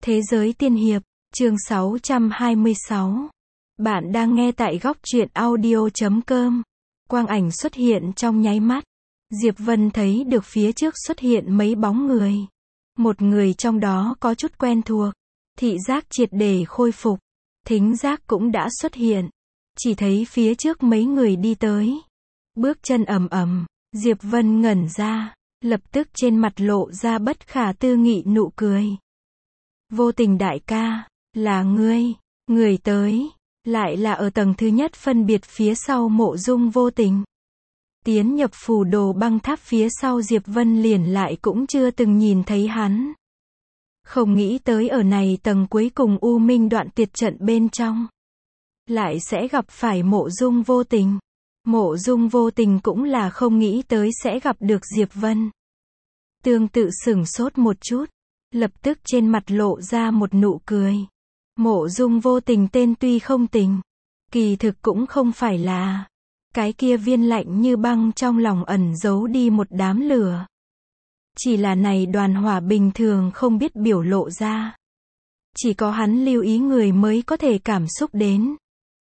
Thế giới tiên hiệp, chương 626. Bạn đang nghe tại góc truyện audio.com. Quang ảnh xuất hiện trong nháy mắt. Diệp Vân thấy được phía trước xuất hiện mấy bóng người. Một người trong đó có chút quen thuộc. Thị giác triệt để khôi phục. Thính giác cũng đã xuất hiện. Chỉ thấy phía trước mấy người đi tới. Bước chân ầm ầm, Diệp Vân ngẩn ra, lập tức trên mặt lộ ra bất khả tư nghị nụ cười. Vô Tình đại ca, là ngươi, người tới, lại là ở tầng thứ nhất phân biệt phía sau Mộ Dung Vô Tình. Tiến nhập phù đồ băng tháp phía sau Diệp Vân liền lại cũng chưa từng nhìn thấy hắn. Không nghĩ tới ở này tầng cuối cùng U Minh đoạn tuyệt trận bên trong. Lại sẽ gặp phải Mộ Dung Vô Tình. Mộ Dung Vô Tình cũng là không nghĩ tới sẽ gặp được Diệp Vân. Tương tự sửng sốt một chút. Lập tức trên mặt lộ ra một nụ cười. Mộ Dung Vô Tình tên tuy không tình, kỳ thực cũng không phải là cái kia viên lạnh như băng trong lòng ẩn giấu đi một đám lửa. Chỉ là này đoàn hỏa bình thường không biết biểu lộ ra. Chỉ có hắn lưu ý người mới có thể cảm xúc đến.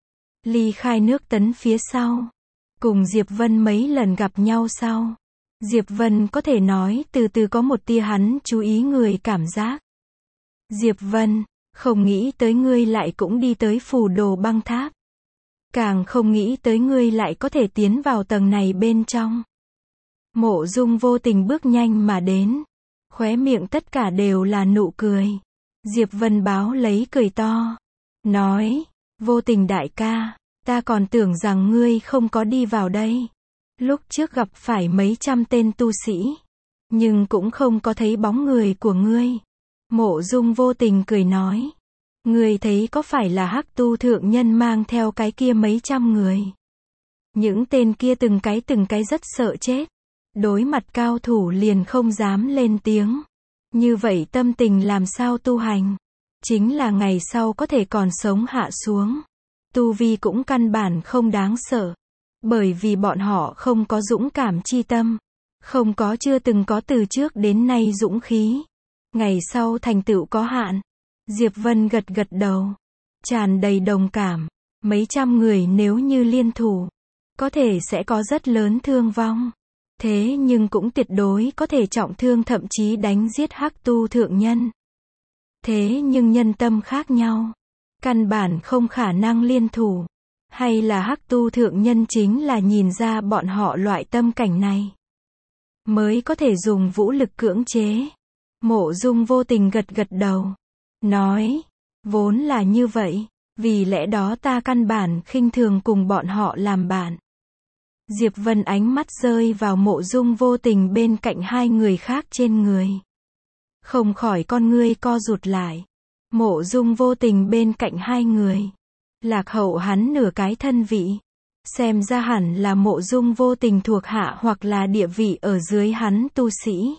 Ly khai nước tấn phía sau, cùng Diệp Vân mấy lần gặp nhau sau. Diệp Vân có thể nói từ từ có một tia hắn chú ý người cảm giác. Diệp Vân, không nghĩ tới ngươi lại cũng đi tới phù đồ băng tháp. Càng không nghĩ tới ngươi lại có thể tiến vào tầng này bên trong. Mộ Dung Vô Tình bước nhanh mà đến. Khóe miệng tất cả đều là nụ cười. Diệp Vân báo lấy cười to. Nói, Vô Tình đại ca, ta còn tưởng rằng ngươi không có đi vào đây. Lúc trước gặp phải mấy trăm tên tu sĩ, nhưng cũng không có thấy bóng người của ngươi. Mộ Dung Vô Tình cười nói, ngươi thấy có phải là Hắc Tu thượng nhân mang theo cái kia mấy trăm người? Những tên kia từng cái rất sợ chết. Đối mặt cao thủ liền không dám lên tiếng. Như vậy tâm tình làm sao tu hành? Chính là ngày sau có thể còn sống hạ xuống. Tu vi cũng căn bản không đáng sợ. Bởi vì bọn họ không có dũng cảm chi tâm. Không có chưa từng có từ trước đến nay dũng khí. Ngày sau thành tựu có hạn. Diệp Vân gật gật đầu. Tràn đầy đồng cảm. Mấy trăm người nếu như liên thủ. Có thể sẽ có rất lớn thương vong. Thế nhưng cũng tuyệt đối có thể trọng thương thậm chí đánh giết Hắc Tu thượng nhân. Thế nhưng nhân tâm khác nhau. Căn bản không khả năng liên thủ. Hay là Hắc Tu thượng nhân chính là nhìn ra bọn họ loại tâm cảnh này. Mới có thể dùng vũ lực cưỡng chế. Mộ Dung Vô Tình gật gật đầu. Nói, vốn là như vậy. Vì lẽ đó ta căn bản khinh thường cùng bọn họ làm bạn. Diệp Vân ánh mắt rơi vào Mộ Dung Vô Tình bên cạnh hai người khác trên người. Không khỏi con ngươi co rụt lại. Mộ Dung Vô Tình bên cạnh hai người. Lạc hậu hắn nửa cái thân vị. Xem ra hẳn là Mộ Dung Vô Tình thuộc hạ hoặc là địa vị ở dưới hắn tu sĩ.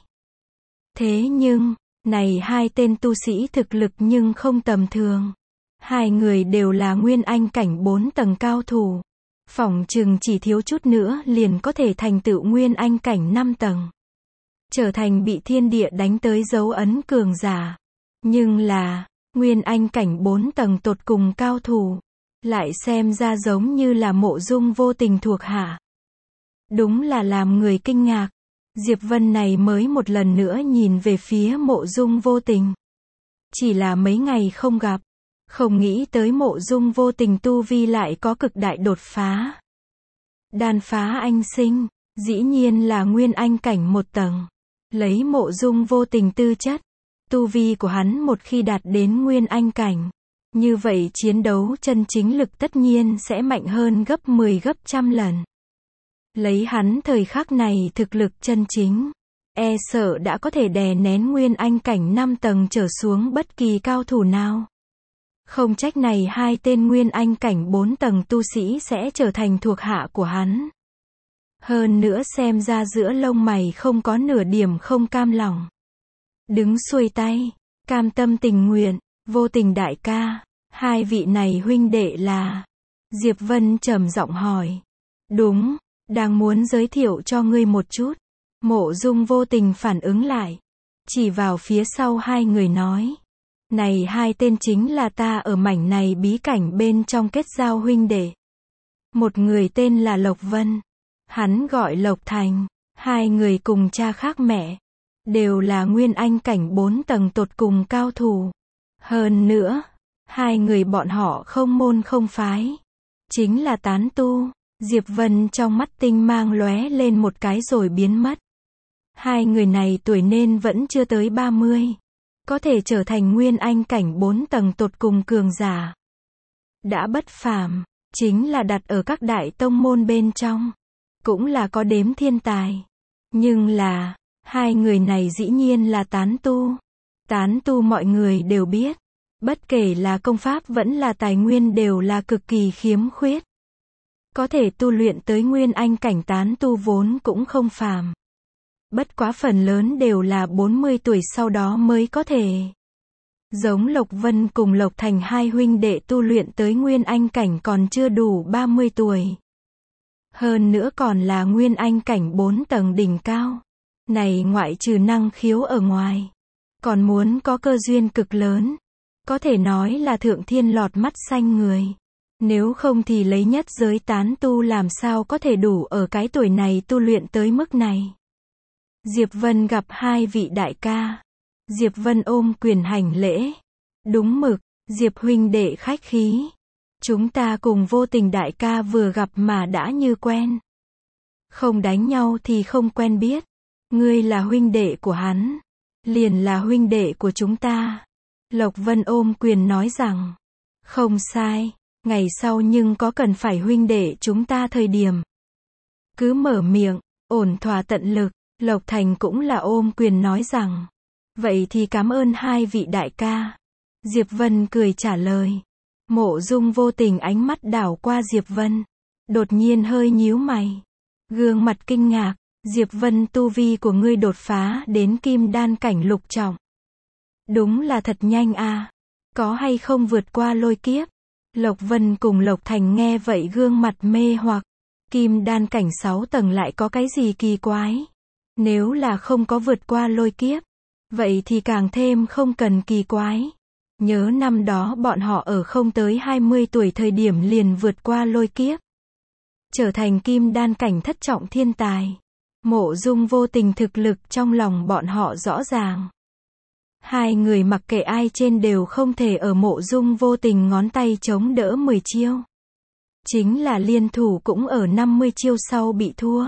Thế nhưng, này hai tên tu sĩ thực lực nhưng không tầm thường. Hai người đều là Nguyên Anh cảnh 4 tầng cao thủ. Phỏng chừng chỉ thiếu chút nữa liền có thể thành tựu Nguyên Anh cảnh 5 tầng. Trở thành bị thiên địa đánh tới dấu ấn cường giả. Nhưng là, Nguyên Anh cảnh 4 tầng tột cùng cao thủ. Lại xem ra giống như là Mộ Dung Vô Tình thuộc hạ. Đúng là làm người kinh ngạc. Diệp Vân này mới một lần nữa nhìn về phía Mộ Dung Vô Tình. Chỉ là mấy ngày không gặp. Không nghĩ tới Mộ Dung Vô Tình tu vi lại có cực đại đột phá. Đan phá anh sinh, dĩ nhiên là Nguyên Anh cảnh 1 tầng. Lấy Mộ Dung Vô Tình tư chất, tu vi của hắn một khi đạt đến Nguyên Anh cảnh, như vậy chiến đấu chân chính lực tất nhiên sẽ mạnh hơn gấp 10 gấp trăm lần. Lấy hắn thời khắc này thực lực chân chính, e sợ đã có thể đè nén Nguyên Anh cảnh 5 tầng trở xuống bất kỳ cao thủ nào. Không trách này hai tên Nguyên Anh cảnh 4 tầng tu sĩ sẽ trở thành thuộc hạ của hắn. Hơn nữa xem ra giữa lông mày không có nửa điểm không cam lòng. Đứng xuôi tay, cam tâm tình nguyện, Vô Tình đại ca, hai vị này huynh đệ là? Diệp Vân trầm giọng hỏi. Đúng, đang muốn giới thiệu cho ngươi một chút. Mộ Dung Vô Tình phản ứng lại. Chỉ vào phía sau hai người nói. Này hai tên chính là ta ở mảnh này bí cảnh bên trong kết giao huynh đệ. Một người tên là Lộc Vân. Hắn gọi Lộc Thành. Hai người cùng cha khác mẹ. Đều là nguyên anh cảnh 4 tầng tột cùng cao thủ. Hơn nữa, hai người bọn họ không môn không phái. Chính là tán tu. Diệp Vân trong mắt tinh mang lóe lên một cái rồi biến mất. Hai người này tuổi nên vẫn chưa tới 30. Có thể trở thành nguyên anh cảnh 4 tầng tột cùng cường giả. Đã bất phàm, chính là đặt ở các đại tông môn bên trong. Cũng là có đếm thiên tài. Nhưng là, hai người này dĩ nhiên là tán tu. Tán tu mọi người đều biết. Bất kể là công pháp vẫn là tài nguyên đều là cực kỳ khiếm khuyết. Có thể tu luyện tới nguyên anh cảnh tán tu vốn cũng không phàm. Bất quá phần lớn đều là 40 tuổi sau đó mới có thể. Giống Lộc Vân cùng Lộc Thành hai huynh đệ tu luyện tới nguyên anh cảnh còn chưa đủ 30 tuổi. Hơn nữa còn là nguyên anh cảnh 4 tầng đỉnh cao. Này ngoại trừ năng khiếu ở ngoài. Còn muốn có cơ duyên cực lớn. Có thể nói là thượng thiên lọt mắt xanh người. Nếu không thì lấy nhất giới tán tu làm sao có thể đủ ở cái tuổi này tu luyện tới mức này. Diệp Vân gặp hai vị đại ca. Diệp Vân ôm quyền hành lễ. Đúng mực, Diệp huynh đệ khách khí. Chúng ta cùng Vô Tình đại ca vừa gặp mà đã như quen. Không đánh nhau thì không quen biết. Ngươi là huynh đệ của hắn. Liền là huynh đệ của chúng ta. Lộc Vân ôm quyền nói rằng. Không sai, ngày sau nhưng có cần phải huynh đệ chúng ta thời điểm. Cứ mở miệng, ổn thỏa tận lực. Lộc Thành cũng là ôm quyền nói rằng. Vậy thì cảm ơn hai vị đại ca. Diệp Vân cười trả lời. Mộ Dung Vô Tình ánh mắt đảo qua Diệp Vân. Đột nhiên hơi nhíu mày. Gương mặt kinh ngạc. Diệp Vân tu vi của ngươi đột phá đến kim đan cảnh lục trọng. Đúng là thật nhanh a. Có hay không vượt qua lôi kiếp? Lộc Vân cùng Lộc Thành nghe vậy gương mặt mê hoặc. Kim đan cảnh 6 tầng lại có cái gì kỳ quái? Nếu là không có vượt qua lôi kiếp, vậy thì càng thêm không cần kỳ quái. Nhớ năm đó bọn họ ở không tới 20 tuổi thời điểm liền vượt qua lôi kiếp. Trở thành kim đan cảnh thất trọng thiên tài. Mộ Dung Vô Tình thực lực trong lòng bọn họ rõ ràng. Hai người mặc kệ ai trên đều không thể ở Mộ Dung Vô Tình ngón tay chống đỡ 10 chiêu. Chính là liên thủ cũng ở 50 chiêu sau bị thua.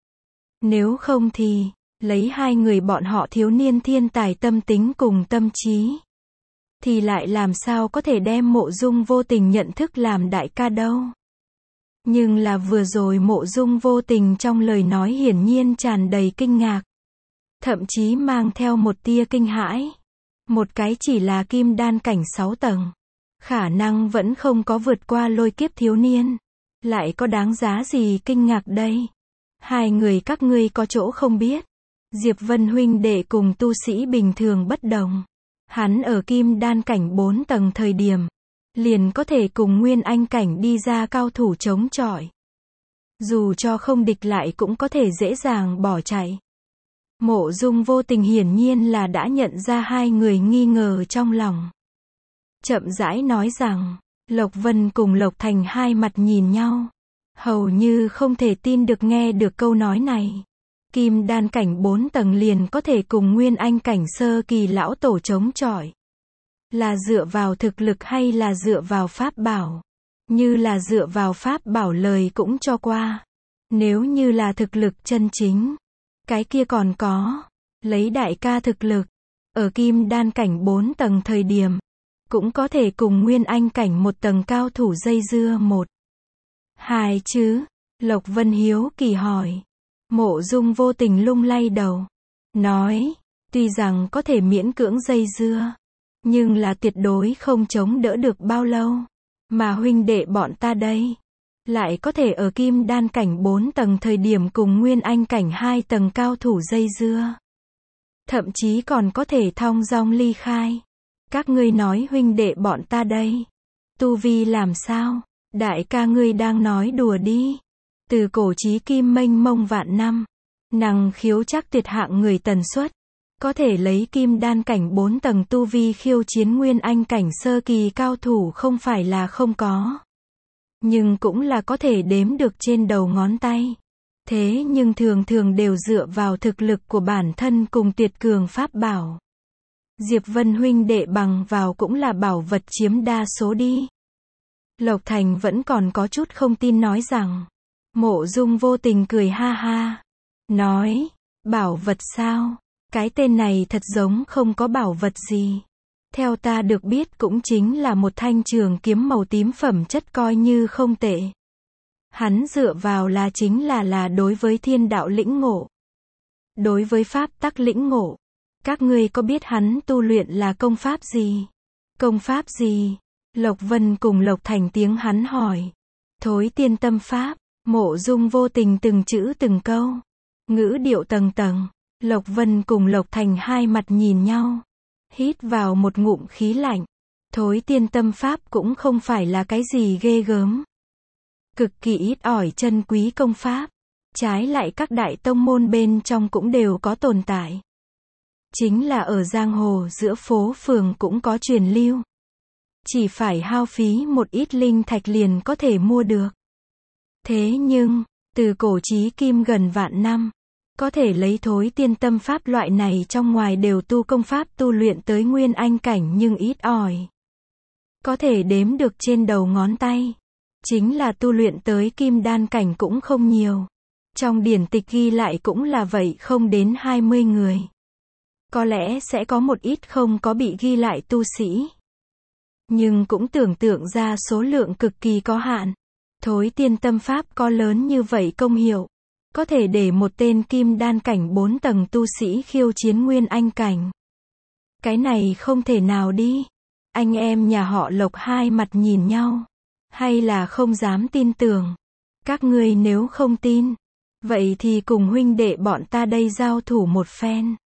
Nếu không thì, lấy hai người bọn họ thiếu niên thiên tài tâm tính cùng tâm trí. Thì lại làm sao có thể đem Mộ Dung Vô Tình nhận thức làm đại ca đâu. Nhưng là vừa rồi Mộ Dung Vô Tình trong lời nói hiển nhiên tràn đầy kinh ngạc. Thậm chí mang theo một tia kinh hãi. Một cái chỉ là kim đan cảnh 6 tầng. Khả năng vẫn không có vượt qua lôi kiếp thiếu niên. Lại có đáng giá gì kinh ngạc đây? Hai người các ngươi có chỗ không biết. Diệp Vân huynh đệ cùng tu sĩ bình thường bất đồng. Hắn ở kim đan cảnh 4 tầng thời điểm. Liền có thể cùng nguyên anh cảnh đi ra cao thủ chống chọi. Dù cho không địch lại cũng có thể dễ dàng bỏ chạy. Mộ Dung Vô Tình hiển nhiên là đã nhận ra hai người nghi ngờ trong lòng. Chậm rãi nói rằng, Lộc Vân cùng Lộc Thành hai mặt nhìn nhau. Hầu như không thể tin được nghe được câu nói này. Kim đan cảnh 4 tầng liền có thể cùng nguyên anh cảnh sơ kỳ lão tổ chống chọi. Là dựa vào thực lực hay là dựa vào pháp bảo? Như là dựa vào pháp bảo lời cũng cho qua. Nếu như là thực lực chân chính, cái kia còn có. Lấy đại ca thực lực, ở kim đan cảnh 4 tầng thời điểm, cũng có thể cùng nguyên anh cảnh một tầng cao thủ dây dưa một. Hai chứ? Lộc Vân hiếu kỳ hỏi. Mộ Dung Vô Tình lung lay đầu. Nói, tuy rằng có thể miễn cưỡng dây dưa, nhưng là tuyệt đối không chống đỡ được bao lâu. Mà huynh đệ bọn ta đây, lại có thể ở kim đan cảnh 4 tầng thời điểm cùng nguyên anh cảnh 2 tầng cao thủ dây dưa. Thậm chí còn có thể thong dong ly khai. Các ngươi nói huynh đệ bọn ta đây, tu vi làm sao? Đại ca ngươi đang nói đùa đi. Từ cổ chí kim mênh mông vạn năm, năng khiếu chắc tuyệt hạng người tần suất, Có thể lấy kim đan cảnh 4 tầng tu vi khiêu chiến nguyên anh cảnh sơ kỳ cao thủ không phải là không có. Nhưng cũng là có thể đếm được trên đầu ngón tay. Thế nhưng thường thường đều dựa vào thực lực của bản thân cùng tuyệt cường pháp bảo. Diệp Vân huynh đệ bằng vào cũng là bảo vật chiếm đa số đi. Lộc Thành vẫn còn có chút không tin nói rằng. Mộ Dung vô tình cười ha ha. Nói, bảo vật sao? Cái tên này thật giống không có bảo vật gì. Theo ta được biết cũng chính là một thanh trường kiếm màu tím phẩm chất coi như không tệ. Hắn dựa vào là chính là đối với thiên đạo lĩnh ngộ. Đối với pháp tắc lĩnh ngộ. Các ngươi có biết hắn tu luyện là công pháp gì? Công pháp gì? Lộc Vân cùng Lộc Thành tiếng hắn hỏi. Thối tiên tâm pháp. Mộ Dung vô tình từng chữ từng câu. Ngữ điệu tầng tầng. Lộc Vân cùng Lộc Thành hai mặt nhìn nhau. Hít vào một ngụm khí lạnh. Thối tiên tâm pháp cũng không phải là cái gì ghê gớm. Cực kỳ ít ỏi chân quý công pháp. Trái lại các đại tông môn bên trong cũng đều có tồn tại. Chính là ở giang hồ giữa phố phường cũng có truyền lưu. Chỉ phải hao phí một ít linh thạch liền có thể mua được. Thế nhưng, từ cổ chí kim gần vạn năm, có thể lấy thối tiên tâm pháp loại này trong ngoài đều tu công pháp tu luyện tới nguyên anh cảnh nhưng ít ỏi. Có thể đếm được trên đầu ngón tay. Chính là tu luyện tới kim đan cảnh cũng không nhiều. Trong điển tịch ghi lại cũng là vậy không đến 20 người. Có lẽ sẽ có một ít không có bị ghi lại tu sĩ. Nhưng cũng tưởng tượng ra số lượng cực kỳ có hạn. Thối tiên tâm pháp có lớn như vậy công hiệu. Có thể để một tên kim đan cảnh 4 tầng tu sĩ khiêu chiến nguyên anh cảnh. Cái này không thể nào đi. Anh em nhà họ Lộc hai mặt nhìn nhau. Hay là không dám tin tưởng. Các ngươi nếu không tin. Vậy thì cùng huynh đệ bọn ta đây giao thủ một phen.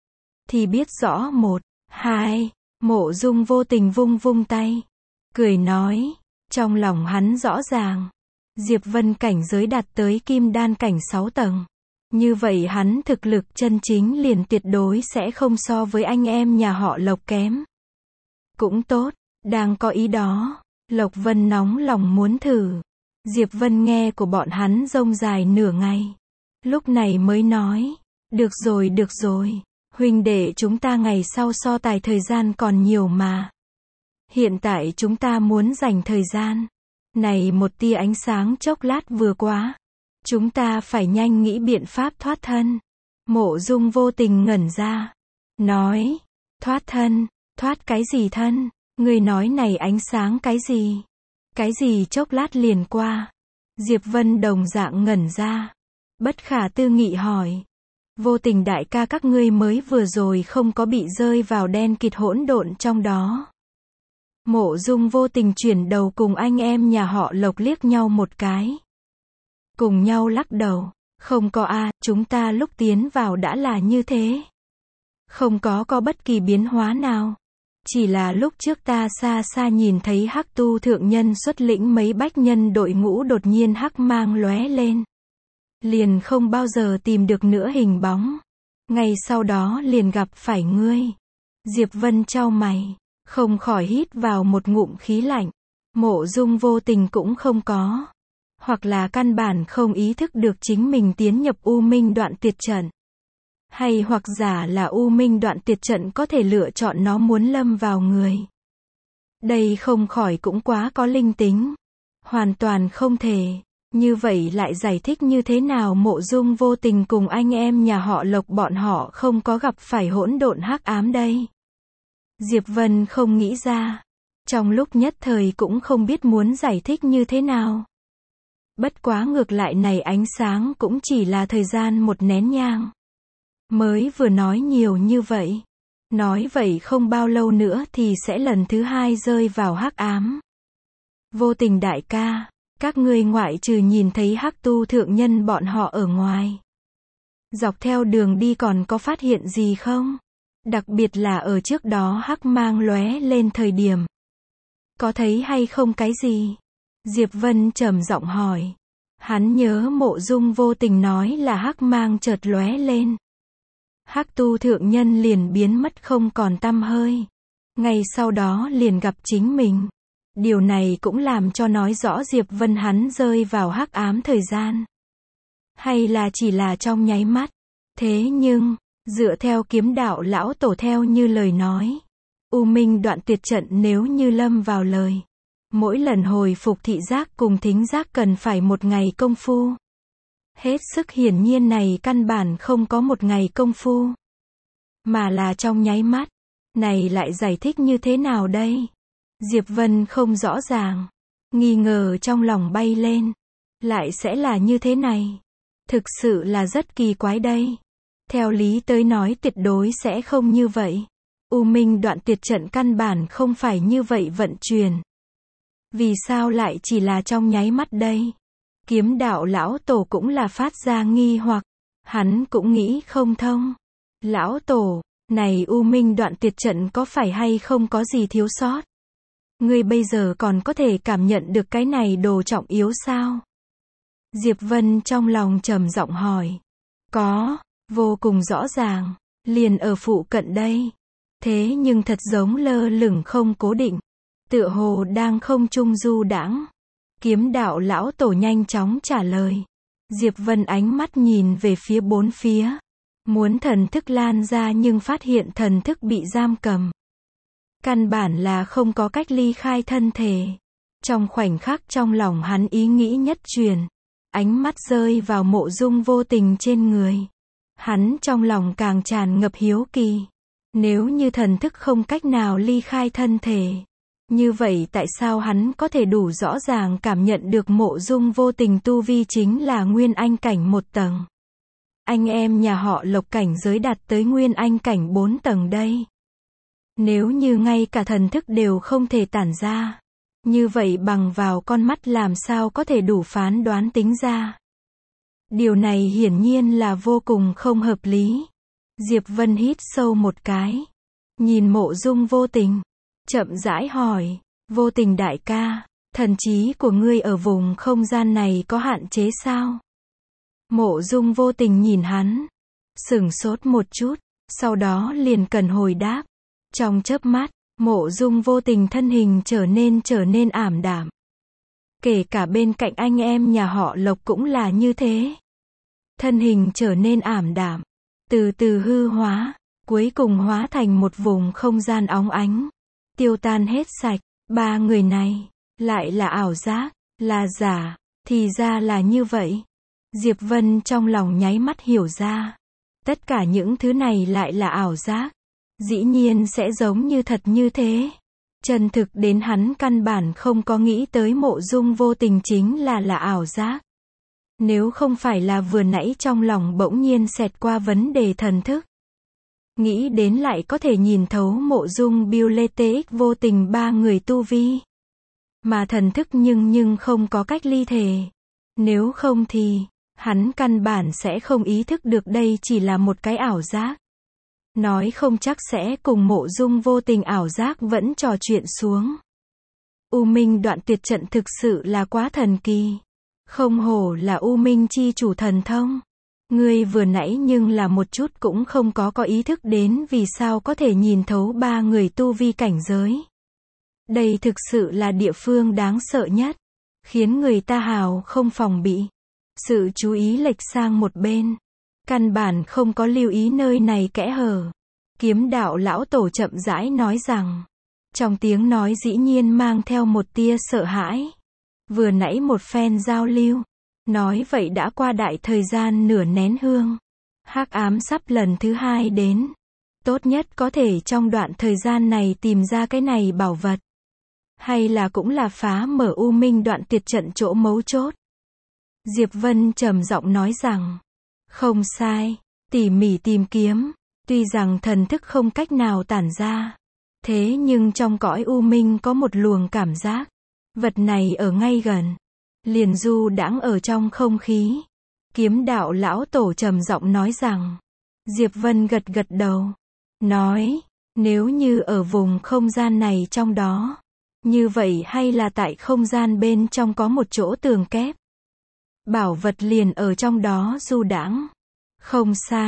Thì biết rõ một, hai. Mộ Dung vô tình vung vung tay. Cười nói. Trong lòng hắn rõ ràng. Diệp Vân cảnh giới đạt tới kim đan cảnh 6 tầng. Như vậy hắn thực lực chân chính liền tuyệt đối sẽ không so với anh em nhà họ Lộc kém. Cũng tốt, đang có ý đó. Lộc Vân nóng lòng muốn thử. Diệp Vân nghe của bọn hắn rông dài nửa ngày. Lúc này mới nói. Được rồi. Huynh đệ chúng ta ngày sau so tài thời gian còn nhiều mà. Hiện tại chúng ta muốn dành thời gian. Này một tia ánh sáng chốc lát vừa quá. Chúng ta phải nhanh nghĩ biện pháp thoát thân. Mộ Dung vô tình ngẩn ra. Nói. Thoát thân. Thoát cái gì thân? Người nói này ánh sáng cái gì? Cái gì chốc lát liền qua? Diệp Vân đồng dạng ngẩn ra. Bất khả tư nghị hỏi. Vô tình đại ca các ngươi mới vừa rồi không có bị rơi vào đen kịt hỗn độn trong đó. Mộ Dung vô tình chuyển đầu cùng anh em nhà họ Lộc liếc nhau một cái. Cùng nhau lắc đầu. Không có a, chúng ta lúc tiến vào đã là như thế. Không có bất kỳ biến hóa nào. Chỉ là lúc trước ta xa xa nhìn thấy Hắc Tu thượng nhân xuất lĩnh mấy bách nhân đội ngũ đột nhiên hắc mang lóe lên. Liền không bao giờ tìm được nữa hình bóng. Ngay sau đó liền gặp phải ngươi. Diệp Vân chau mày. Không khỏi hít vào một ngụm khí lạnh. Mộ Dung vô tình cũng không có. Hoặc là căn bản không ý thức được chính mình tiến nhập U Minh đoạn tuyệt trận. Hay hoặc giả là U Minh đoạn tuyệt trận có thể lựa chọn nó muốn lâm vào người. Đây không khỏi cũng quá có linh tính. Hoàn toàn không thể. Như vậy lại giải thích như thế nào Mộ Dung vô tình cùng anh em nhà họ Lộc bọn họ không có gặp phải hỗn độn hắc ám đây. Diệp Vân không nghĩ ra. Trong lúc nhất thời cũng không biết muốn giải thích như thế nào. Bất quá ngược lại này ánh sáng cũng chỉ là thời gian một nén nhang. Mới vừa nói nhiều như vậy. Nói vậy không bao lâu nữa thì sẽ lần thứ hai rơi vào hắc ám. Vô tình đại ca, các ngươi ngoại trừ nhìn thấy Hắc Tu thượng nhân bọn họ ở ngoài. Dọc theo đường đi còn có phát hiện gì không? Đặc biệt là ở trước đó hắc mang lóe lên thời điểm. Có thấy hay không cái gì? Diệp Vân trầm giọng hỏi. Hắn nhớ Mộ Dung vô tình nói là hắc mang chợt lóe lên. Hắc tu thượng nhân liền biến mất không còn tăm hơi. Ngay sau đó liền gặp chính mình. Điều này cũng làm cho nói rõ Diệp Vân hắn rơi vào hắc ám thời gian. Hay là chỉ là trong nháy mắt. Thế nhưng, dựa theo kiếm đạo lão tổ theo như lời nói, U Minh đoạn tuyệt trận nếu như lâm vào lời, mỗi lần hồi phục thị giác cùng thính giác cần phải 1 ngày công phu. Hết sức hiển nhiên này căn bản không có 1 ngày công phu, mà là trong nháy mắt. Này lại giải thích như thế nào đây? Diệp Vân không rõ ràng, nghi ngờ trong lòng bay lên. Lại sẽ là như thế này? Thực sự là rất kỳ quái đây. Theo lý tới nói tuyệt đối sẽ không như vậy. U Minh đoạn tuyệt trận căn bản không phải như vậy vận chuyển. Vì sao lại chỉ là trong nháy mắt đây? Kiếm đạo lão tổ cũng là phát ra nghi hoặc. Hắn cũng nghĩ không thông. Lão tổ, này U Minh đoạn tuyệt trận có phải hay không có gì thiếu sót? Ngươi bây giờ còn có thể cảm nhận được cái này đồ trọng yếu sao? Diệp Vân trong lòng trầm giọng hỏi. Có, vô cùng rõ ràng, liền ở phụ cận đây. Thế nhưng thật giống lơ lửng không cố định, tựa hồ đang không trung du đãng. Kiếm đạo lão tổ nhanh chóng trả lời. Diệp Vân ánh mắt nhìn về phía bốn phía, muốn thần thức lan ra nhưng phát hiện thần thức bị giam cầm. Căn bản là không có cách ly khai thân thể. Trong khoảnh khắc trong lòng hắn ý nghĩ nhất truyền, ánh mắt rơi vào Mộ Dung Vô Tình trên người. Hắn trong lòng càng tràn ngập hiếu kỳ. Nếu như thần thức không cách nào ly khai thân thể, như vậy tại sao hắn có thể đủ rõ ràng cảm nhận được Mộ Dung Vô Tình tu vi chính là Nguyên Anh cảnh 1 tầng. Anh em nhà họ Lộc cảnh giới đạt tới Nguyên Anh cảnh 4 tầng đây. Nếu như ngay cả thần thức đều không thể tản ra, như vậy bằng vào con mắt làm sao có thể đủ phán đoán tính ra. Điều này hiển nhiên là vô cùng không hợp lý. Diệp Vân hít sâu một cái, nhìn Mộ Dung Vô Tình, chậm rãi hỏi, Vô Tình đại ca, thần trí của ngươi ở vùng không gian này có hạn chế sao? Mộ Dung Vô Tình nhìn hắn, sửng sốt một chút, sau đó liền cần hồi đáp. Trong chớp mắt, Mộ Dung Vô Tình thân hình trở nên ảm đạm. Kể cả bên cạnh anh em nhà họ Lộc cũng là như thế. Thân hình trở nên ảm đạm, từ từ hư hóa, cuối cùng hóa thành một vùng không gian óng ánh, tiêu tan hết sạch. Ba người này, lại là ảo giác, là giả, thì ra là như vậy. Diệp Vân trong lòng nháy mắt hiểu ra. Tất cả những thứ này lại là ảo giác. Dĩ nhiên sẽ giống như thật như thế. Chân thực đến hắn căn bản không có nghĩ tới Mộ Dung Vô Tình chính là ảo giác. Nếu không phải là vừa nãy trong lòng bỗng nhiên xẹt qua vấn đề thần thức. Nghĩ đến lại có thể nhìn thấu Mộ Dung Biêu Lê TX Vô Tình ba người tu vi. Mà thần thức nhưng không có cách ly thể. Nếu không thì, hắn căn bản sẽ không ý thức được đây chỉ là một cái ảo giác. Nói không chắc sẽ cùng Mộ Dung Vô Tình ảo giác vẫn trò chuyện xuống. U Minh đoạn tuyệt trận thực sự là quá thần kỳ. Không hổ là U Minh chi chủ thần thông. Ngươi vừa nãy nhưng là một chút cũng không có ý thức đến vì sao có thể nhìn thấu ba người tu vi cảnh giới. Đây thực sự là địa phương đáng sợ nhất, khiến người ta hào không phòng bị. Sự chú ý lệch sang một bên, căn bản không có lưu ý nơi này kẽ hở. Kiếm đạo lão tổ chậm rãi nói rằng, trong tiếng nói dĩ nhiên mang theo một tia sợ hãi. Vừa nãy một phen giao lưu, nói vậy đã qua đại thời gian nửa nén hương. Hắc ám sắp lần thứ 2 đến. Tốt nhất có thể trong đoạn thời gian này tìm ra cái này bảo vật. Hay là cũng là phá mở U Minh đoạn tuyệt trận chỗ mấu chốt. Diệp Vân trầm giọng nói rằng, không sai, tỉ mỉ tìm kiếm, tuy rằng thần thức không cách nào tản ra, thế nhưng trong cõi U Minh có một luồng cảm giác, vật này ở ngay gần, liền du đãng ở trong không khí. Kiếm đạo lão tổ trầm giọng nói rằng, Diệp Vân gật gật đầu, nói, nếu như ở vùng không gian này trong đó, như vậy hay là tại không gian bên trong có một chỗ tường kép. Bảo vật liền ở trong đó du đãng. Không sai,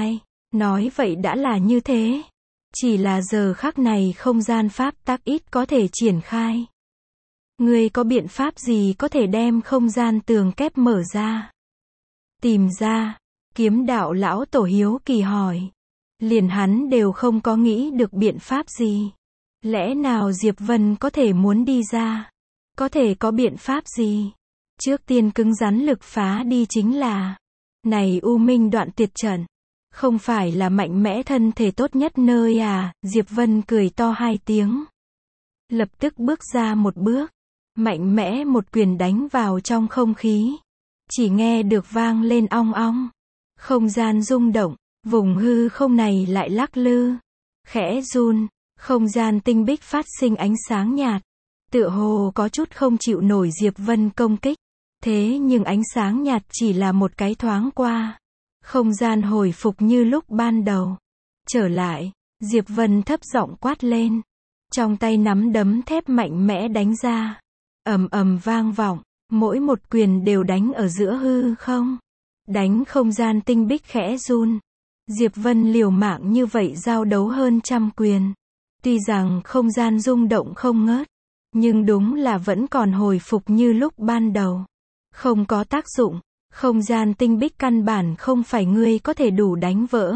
Nói vậy đã là như thế. Chỉ là giờ khắc này không gian pháp tắc ít có thể triển khai. Ngươi có biện pháp gì có thể đem không gian tường kép mở ra? Tìm ra, Kiếm đạo lão tổ hiếu kỳ hỏi. Liền hắn đều không có nghĩ được biện pháp gì. Lẽ nào Diệp Vân có thể muốn đi ra? Có thể có biện pháp gì? Trước tiên cứng rắn lực phá đi chính là. Này U Minh đoạn tuyệt trận. Không phải là mạnh mẽ thân thể tốt nhất nơi à? Diệp Vân cười to hai tiếng. Lập tức bước ra một bước. Mạnh mẽ một quyền đánh vào trong không khí. Chỉ nghe được vang lên ong ong. Không gian rung động. Vùng hư không này lại lắc lư. Khẽ run. Không gian tinh bích phát sinh ánh sáng nhạt. Tựa hồ có chút không chịu nổi Diệp Vân công kích. Thế nhưng ánh sáng nhạt chỉ là một cái thoáng qua. Không gian hồi phục như lúc ban đầu. Trở lại, Diệp Vân thấp giọng quát lên. Trong tay nắm đấm thép mạnh mẽ đánh ra. Ầm ầm vang vọng, mỗi một quyền đều đánh ở giữa hư không. Đánh không gian tinh bích khẽ run. Diệp Vân liều mạng như vậy giao đấu hơn trăm quyền. Tuy rằng không gian rung động không ngớt, nhưng đúng là vẫn còn hồi phục như lúc ban đầu. Không có tác dụng, không gian tinh bích căn bản không phải ngươi có thể đủ đánh vỡ.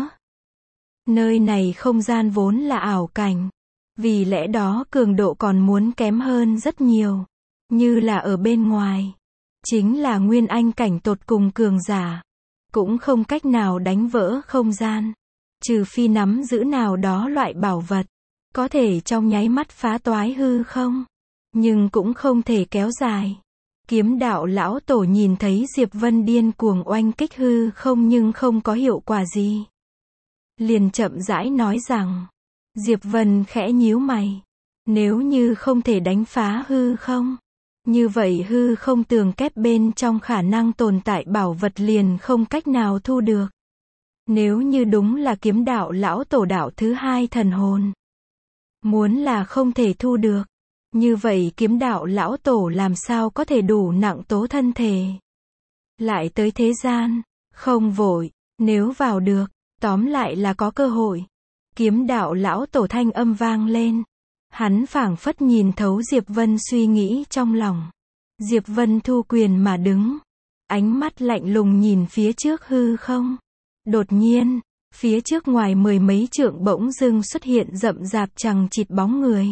Nơi này không gian vốn là ảo cảnh, vì lẽ đó cường độ còn muốn kém hơn rất nhiều. Như là ở bên ngoài, chính là nguyên anh cảnh tột cùng cường giả, cũng không cách nào đánh vỡ không gian, trừ phi nắm giữ nào đó loại bảo vật, có thể trong nháy mắt phá toái hư không, nhưng cũng không thể kéo dài. Kiếm đạo lão tổ nhìn thấy Diệp Vân điên cuồng oanh kích hư không nhưng không có hiệu quả gì. Liền chậm rãi nói rằng, Diệp Vân khẽ nhíu mày. Nếu như không thể đánh phá hư không, như vậy hư không tường kép bên trong khả năng tồn tại bảo vật liền không cách nào thu được. Nếu như đúng là kiếm đạo lão tổ đạo thứ hai thần hồn, muốn là không thể thu được, như vậy kiếm đạo lão tổ làm sao có thể đủ nặng tố thân thể. Lại tới thế gian, không vội, nếu vào được, tóm lại là có cơ hội. Kiếm đạo lão tổ thanh âm vang lên. Hắn phảng phất nhìn thấu Diệp Vân suy nghĩ trong lòng. Diệp Vân thu quyền mà đứng. Ánh mắt lạnh lùng nhìn phía trước hư không. Đột nhiên, phía trước ngoài mười mấy trượng bỗng dưng xuất hiện rậm rạp chằng chịt bóng người.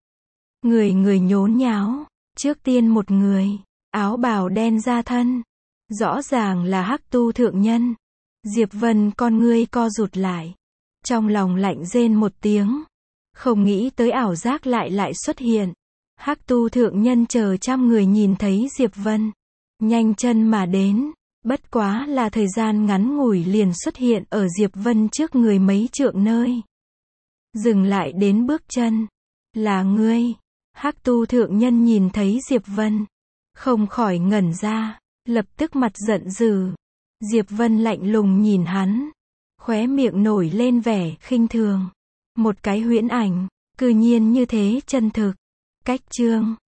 Người nhốn nháo. Trước tiên một người, áo bào đen ra thân. Rõ ràng là Hắc Tu thượng nhân. Diệp Vân con ngươi co rụt lại. Trong lòng lạnh rên một tiếng. Không nghĩ tới ảo giác lại xuất hiện. Hắc Tu thượng nhân chờ trăm người nhìn thấy Diệp Vân. Nhanh chân mà đến. Bất quá là thời gian ngắn ngủi liền xuất hiện ở Diệp Vân trước người mấy trượng nơi. Dừng lại đến bước chân. Là ngươi. Hắc Tu thượng nhân nhìn thấy Diệp Vân. Không khỏi ngẩn ra. Lập tức mặt giận dữ. Diệp Vân lạnh lùng nhìn hắn. Khóe miệng nổi lên vẻ khinh thường. Một cái huyễn ảnh, cư nhiên như thế chân thực. Cách chương